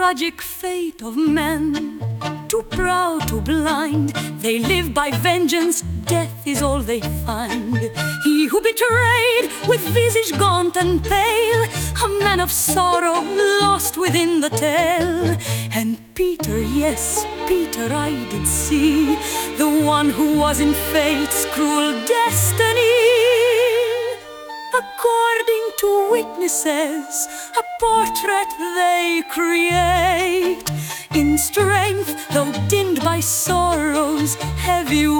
tragic fate of men, too proud, too blind, they live by vengeance, death is all they find. He who betrayed, with visage gaunt and pale, a man of sorrow, lost within the tale. And Peter, yes, Peter I did see, the one who was in fate's cruel destiny. According to witnesses, a portrait they create, in strength, though dimmed by sorrow's heavy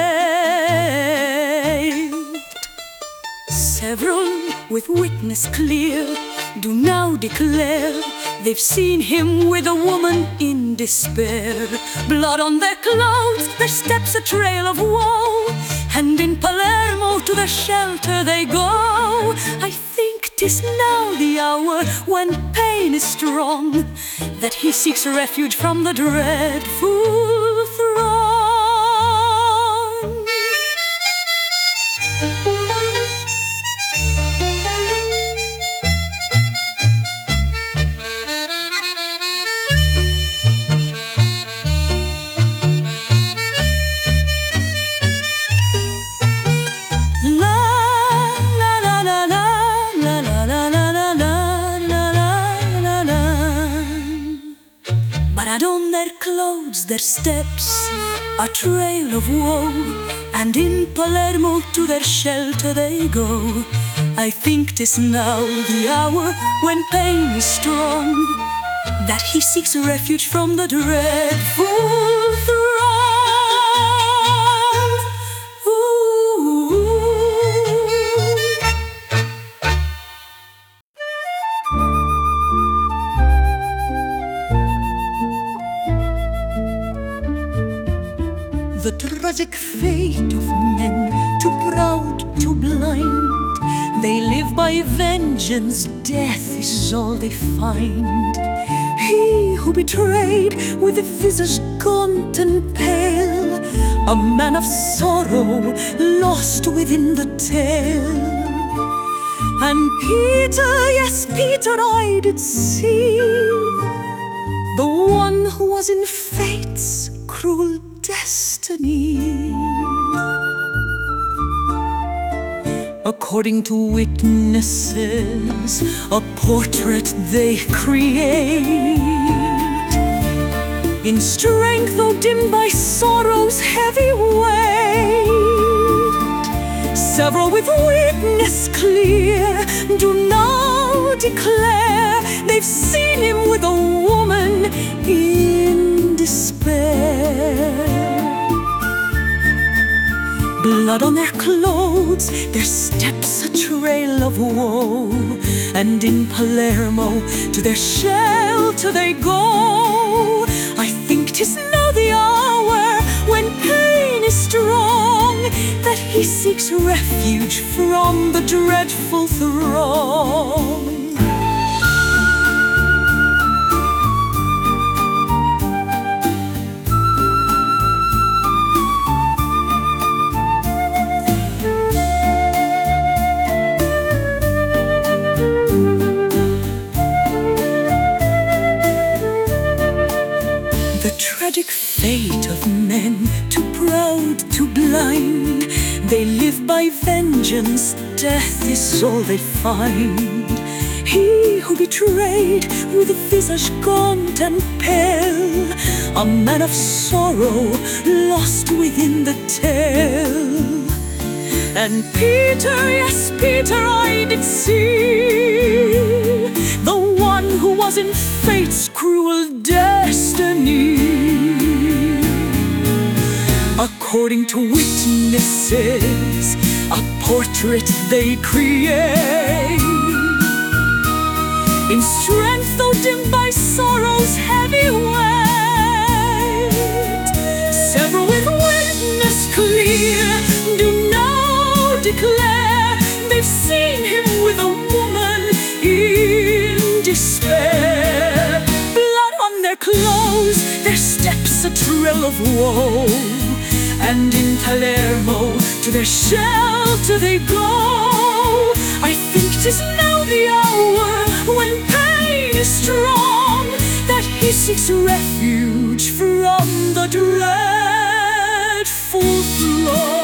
weight. Several, with witness clear, do now declare they've seen him with a woman in despair. Blood on their clothes, their steps a trail of woe, and in Palermo to their shelter they go. I think 'tis now the hour when pain is strong, that he seeks refuge from the dreadful throng. But on their clothes, their steps, a trail of woe, and in Palermo to their shelter they go. I think 'tis now the hour when pain is strong, that he seeks refuge from the dreadful throng. The tragic fate of men, too proud, too blind, they live by vengeance, death is all they find. He who betrayed, with a visage gaunt and pale, a man of sorrow, lost within the tale. And Peter, yes, Peter I did see, the one who was in fate's cruel destiny. According to witnesses, a portrait they create, in strength though dimmed by sorrow's heavy weight. Several with witness clear do now declare they've seen him with a woman in despair. Blood on their clothes, their steps a trail of woe, and in Palermo to their shelter they go. I think 'tis now the hour when pain is strong, that he seeks refuge from the dreadful throng. The tragic fate of men, too proud, too blind, they live by vengeance, death is all they find. He who betrayed, with a visage gaunt and pale, a man of sorrow, lost within the tale. And Peter, yes, Peter I did see, the one who was in fate's cruel destiny. According to witnesses, a portrait they create, in strength though dimmed by sorrow's heavy weight. Several with witness clear do now declare they've seen him with a woman in despair. Blood on their clothes, their steps a trail of woe, and in Palermo to their shelter they go. I think 'tis now the hour when pain is strong, that he seeks refuge from the dreadful flood.